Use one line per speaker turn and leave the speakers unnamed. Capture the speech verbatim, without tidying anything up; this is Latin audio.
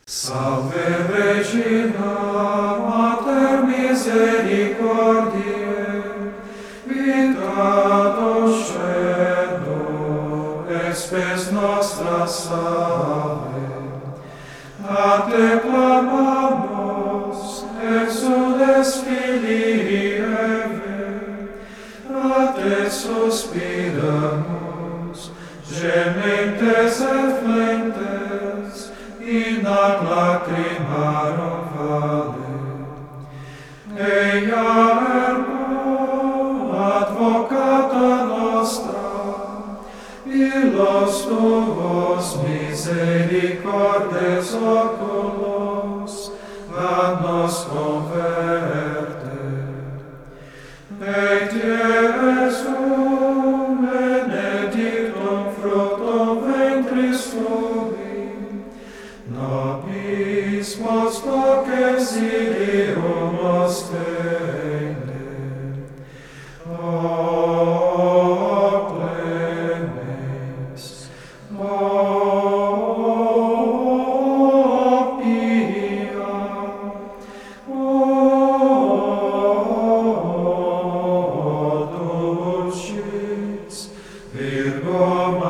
Salve Regina, Mater Misericordiae, vita docendo, espes nostra salve. A te clamamos, exudes Filii Eve, a te suspiramos, gementes et flentes, in ac lacrimarum vale. Eia ergo, advocata nostra, illos tuos misericordes oculos, ad nos converte. Et Iesum benedictum fructum ventris tui, nobis post hoc exilium ostende. O clemens, o pia, o dulcis, Virgo